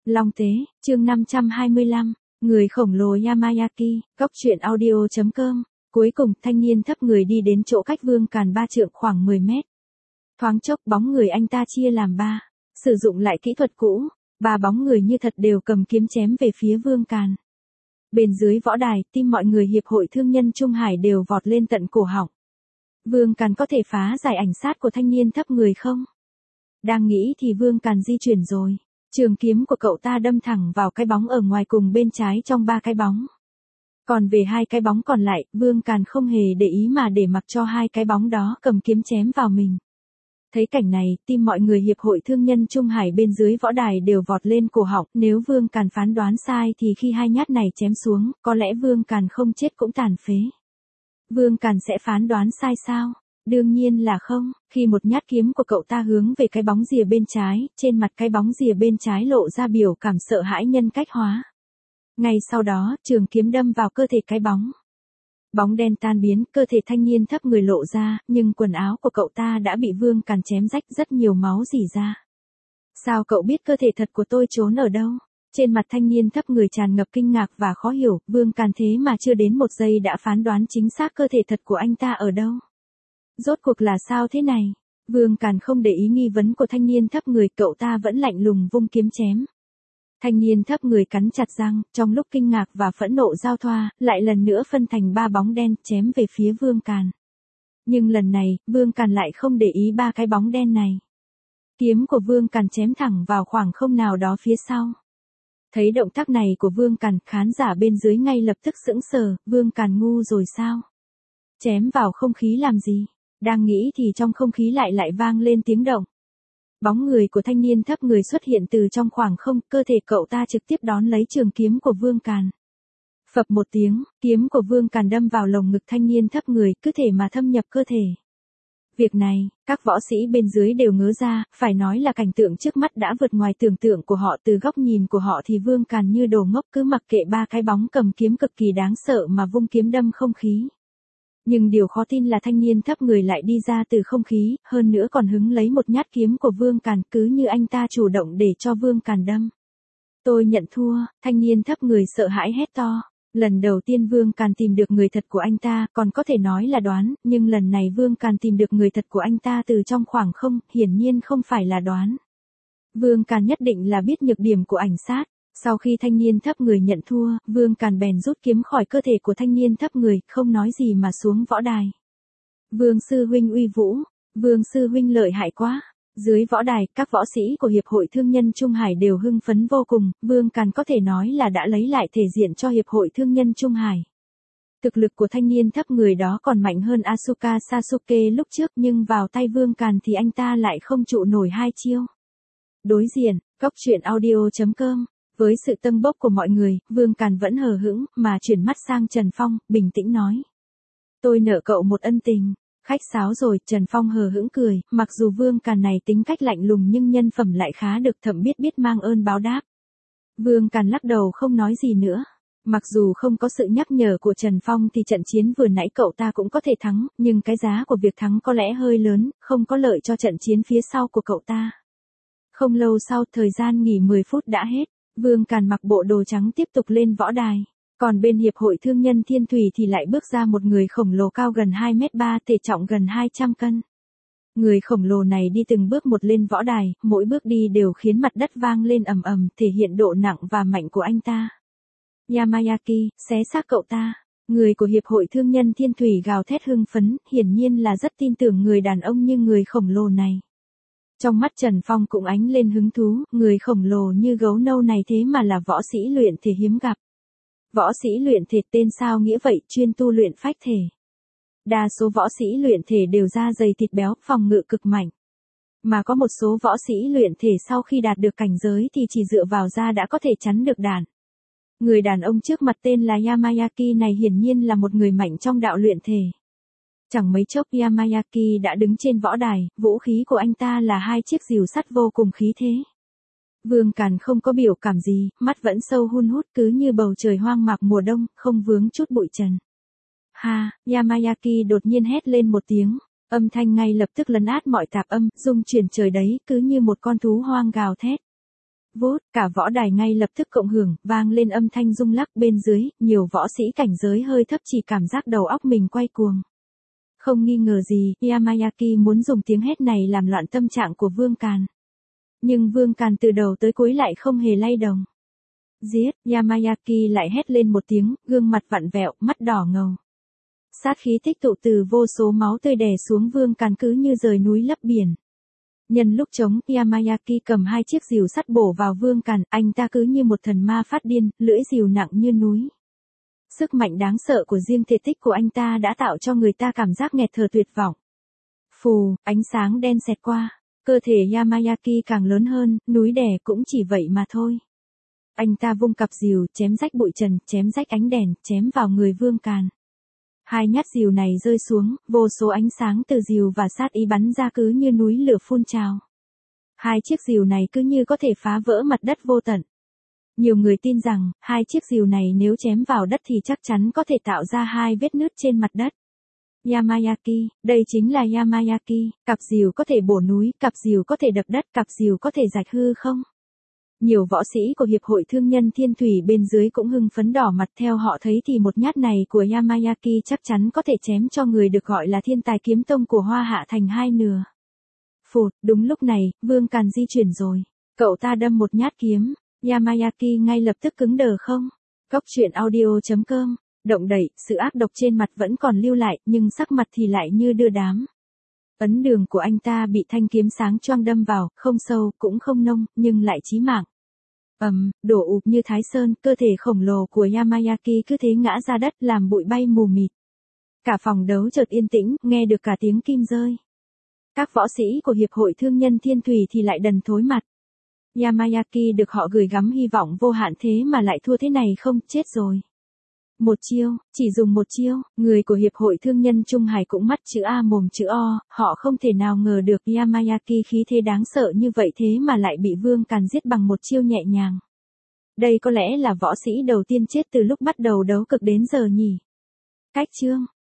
Long Tế, chương 525, người khổng lồ Yamayaki, góc truyện audio.com. Cuối cùng, thanh niên thấp người đi đến chỗ cách Vương Càn 3 trượng khoảng 10 mét. Thoáng chốc bóng người anh ta chia làm 3, sử dụng lại kỹ thuật cũ, 3 bóng người như thật đều cầm kiếm chém về phía Vương Càn. Bên dưới võ đài, tim mọi người hiệp hội thương nhân Trung Hải đều vọt lên tận cổ họng. Vương Càn có thể phá giải ảnh sát của thanh niên thấp người không? Đang nghĩ thì Vương Càn di chuyển rồi. Trường kiếm của cậu ta đâm thẳng vào cái bóng ở ngoài cùng bên trái trong 3 cái bóng. Còn về 2 cái bóng còn lại, Vương Càn không hề để ý mà để mặc cho 2 cái bóng đó cầm kiếm chém vào mình. Thấy cảnh này, tim mọi người hiệp hội thương nhân Trung Hải bên dưới võ đài đều vọt lên cổ họng. Nếu Vương Càn phán đoán sai thì khi 2 nhát này chém xuống, có lẽ Vương Càn không chết cũng tàn phế. Vương Càn sẽ phán đoán sai sao? Đương nhiên là không, khi một nhát kiếm của cậu ta hướng về cái bóng rìa bên trái, trên mặt cái bóng rìa bên trái lộ ra biểu cảm sợ hãi nhân cách hóa. Ngay sau đó, trường kiếm đâm vào cơ thể cái bóng. Bóng đen tan biến, cơ thể thanh niên thấp người lộ ra, nhưng quần áo của cậu ta đã bị Vương Càn chém rách rất nhiều máu rỉ ra. Sao cậu biết cơ thể thật của tôi trốn ở đâu? Trên mặt thanh niên thấp người tràn ngập kinh ngạc và khó hiểu, Vương Càn thế mà chưa đến 1 giây đã phán đoán chính xác cơ thể thật của anh ta ở đâu. Rốt cuộc là sao thế này? Vương Càn không để ý nghi vấn của thanh niên thấp người, cậu ta vẫn lạnh lùng vung kiếm chém. Thanh niên thấp người cắn chặt răng, trong lúc kinh ngạc và phẫn nộ giao thoa, lại lần nữa phân thành 3 bóng đen chém về phía Vương Càn. Nhưng lần này, Vương Càn lại không để ý 3 cái bóng đen này. Kiếm của Vương Càn chém thẳng vào khoảng không nào đó phía sau. Thấy động tác này của Vương Càn, khán giả bên dưới ngay lập tức sững sờ, Vương Càn ngu rồi sao? Chém vào không khí làm gì? Đang nghĩ thì trong không khí lại vang lên tiếng động. Bóng người của thanh niên thấp người xuất hiện từ trong khoảng không, cơ thể cậu ta trực tiếp đón lấy trường kiếm của Vương Càn. Phập một tiếng, kiếm của Vương Càn đâm vào lồng ngực thanh niên thấp người, cứ thể mà thâm nhập cơ thể. Việc này, các võ sĩ bên dưới đều ngớ ra, phải nói là cảnh tượng trước mắt đã vượt ngoài tưởng tượng của họ. Từ góc nhìn của họ thì Vương Càn như đồ ngốc cứ mặc kệ 3 cái bóng cầm kiếm cực kỳ đáng sợ mà vung kiếm đâm không khí. Nhưng điều khó tin là thanh niên thấp người lại đi ra từ không khí, hơn nữa còn hứng lấy một nhát kiếm của Vương Càn, cứ như anh ta chủ động để cho Vương Càn đâm. Tôi nhận thua, thanh niên thấp người sợ hãi hét to. Lần đầu tiên Vương Càn tìm được người thật của anh ta, còn có thể nói là đoán, nhưng lần này Vương Càn tìm được người thật của anh ta từ trong khoảng không, hiển nhiên không phải là đoán. Vương Càn nhất định là biết nhược điểm của ảnh sát. Sau khi thanh niên thấp người nhận thua, Vương Càn bèn rút kiếm khỏi cơ thể của thanh niên thấp người, không nói gì mà xuống võ đài. Vương sư huynh uy vũ, Vương sư huynh lợi hại quá. Dưới võ đài, các võ sĩ của Hiệp hội Thương nhân Trung Hải đều hưng phấn vô cùng, Vương Càn có thể nói là đã lấy lại thể diện cho Hiệp hội Thương nhân Trung Hải. Thực lực của thanh niên thấp người đó còn mạnh hơn Asuka Sasuke lúc trước, nhưng vào tay Vương Càn thì anh ta lại không trụ nổi 2 chiêu. Đối diện, góc truyện audio.com. Với sự tâng bốc của mọi người, Vương Càn vẫn hờ hững, mà chuyển mắt sang Trần Phong, bình tĩnh nói. Tôi nợ cậu một ân tình. Khách sáo rồi, Trần Phong hờ hững cười, mặc dù Vương Càn này tính cách lạnh lùng nhưng nhân phẩm lại khá được, thậm biết mang ơn báo đáp. Vương Càn lắc đầu không nói gì nữa. Mặc dù không có sự nhắc nhở của Trần Phong thì trận chiến vừa nãy cậu ta cũng có thể thắng, nhưng cái giá của việc thắng có lẽ hơi lớn, không có lợi cho trận chiến phía sau của cậu ta. Không lâu sau, thời gian nghỉ 10 phút đã hết. Vương Càn mặc bộ đồ trắng tiếp tục lên võ đài. Còn bên Hiệp hội Thương nhân Thiên Thủy thì lại bước ra một người khổng lồ cao gần 2m3, thể trọng gần 200 cân. Người khổng lồ này đi từng bước một lên võ đài, mỗi bước đi đều khiến mặt đất vang lên ầm ầm, thể hiện độ nặng và mạnh của anh ta. Yamayaki, xé xác cậu ta. Người của Hiệp hội Thương nhân Thiên Thủy gào thét hưng phấn, hiển nhiên là rất tin tưởng người đàn ông như người khổng lồ này. Trong mắt Trần Phong cũng ánh lên hứng thú, người khổng lồ như gấu nâu này thế mà là võ sĩ luyện thể hiếm gặp. Võ sĩ luyện thể tên sao nghĩa vậy, chuyên tu luyện phách thể. Đa số võ sĩ luyện thể đều da dày thịt béo, phòng ngự cực mạnh. Mà có một số võ sĩ luyện thể sau khi đạt được cảnh giới thì chỉ dựa vào da đã có thể chắn được đạn. Người đàn ông trước mặt tên là Yamayaki này hiển nhiên là một người mạnh trong đạo luyện thể. Chẳng mấy chốc Yamayaki đã đứng trên võ đài, vũ khí của anh ta là 2 chiếc rìu sắt vô cùng khí thế. Vương Càn không có biểu cảm gì, mắt vẫn sâu hun hút cứ như bầu trời hoang mạc mùa đông, không vướng chút bụi trần. Ha, Yamayaki đột nhiên hét lên một tiếng, âm thanh ngay lập tức lấn át mọi tạp âm, rung chuyển trời đấy, cứ như một con thú hoang gào thét. vút, cả võ đài ngay lập tức cộng hưởng, vang lên âm thanh rung lắc bên dưới, nhiều võ sĩ cảnh giới hơi thấp chỉ cảm giác đầu óc mình quay cuồng. Không nghi ngờ gì, Yamayaki muốn dùng tiếng hét này làm loạn tâm trạng của Vương Càn. Nhưng Vương Càn từ đầu tới cuối lại không hề lay động. Giết, Yamayaki lại hét lên một tiếng, gương mặt vặn vẹo, mắt đỏ ngầu. Sát khí tích tụ từ vô số máu tươi đè xuống Vương Càn cứ như rời núi lấp biển. Nhân lúc trống, Yamayaki cầm 2 chiếc rìu sắt bổ vào Vương Càn, anh ta cứ như một thần ma phát điên, lưỡi rìu nặng như núi. Sức mạnh đáng sợ của riêng thể tích của anh ta đã tạo cho người ta cảm giác nghẹt thở tuyệt vọng. Phù, ánh sáng đen xẹt qua, cơ thể Yamayaki càng lớn hơn, núi đè cũng chỉ vậy mà thôi. Anh ta vung cặp rìu, chém rách bụi trần, chém rách ánh đèn, chém vào người Vương Càn. 2 nhát rìu này rơi xuống, vô số ánh sáng từ rìu và sát ý bắn ra cứ như núi lửa phun trào. 2 chiếc rìu này cứ như có thể phá vỡ mặt đất vô tận. Nhiều người tin rằng, 2 chiếc rìu này nếu chém vào đất thì chắc chắn có thể tạo ra 2 vết nứt trên mặt đất. Yamayaki, đây chính là Yamayaki, cặp rìu có thể bổ núi, cặp rìu có thể đập đất, cặp rìu có thể rạch hư không? Nhiều võ sĩ của Hiệp hội Thương nhân Thiên Thủy bên dưới cũng hưng phấn đỏ mặt, theo họ thấy thì một nhát này của Yamayaki chắc chắn có thể chém cho người được gọi là thiên tài kiếm tông của Hoa Hạ thành 2 nửa. Phụt, đúng lúc này, Vương Càn di chuyển rồi. Cậu ta đâm một nhát kiếm, Yamayaki ngay lập tức cứng đờ không? Cốc truyện audio.com, động đậy, sự ác độc trên mặt vẫn còn lưu lại, nhưng sắc mặt thì lại như đưa đám. Ấn đường của anh ta bị thanh kiếm sáng choang đâm vào, không sâu, cũng không nông, nhưng lại chí mạng. Đổ ụp như Thái Sơn, cơ thể khổng lồ của Yamayaki cứ thế ngã ra đất làm bụi bay mù mịt. Cả phòng đấu chợt yên tĩnh, nghe được cả tiếng kim rơi. Các võ sĩ của Hiệp hội Thương nhân Thiên Thủy thì lại đần thối mặt. Yamayaki được họ gửi gắm hy vọng vô hạn thế mà lại thua thế này không, chết rồi. Một chiêu, chỉ dùng một chiêu, người của Hiệp hội Thương nhân Trung Hải cũng mắt chữ A mồm chữ O, họ không thể nào ngờ được Yamayaki khí thế đáng sợ như vậy thế mà lại bị Vương Càn giết bằng một chiêu nhẹ nhàng. Đây có lẽ là võ sĩ đầu tiên chết từ lúc bắt đầu đấu cực đến giờ nhỉ. Cách chương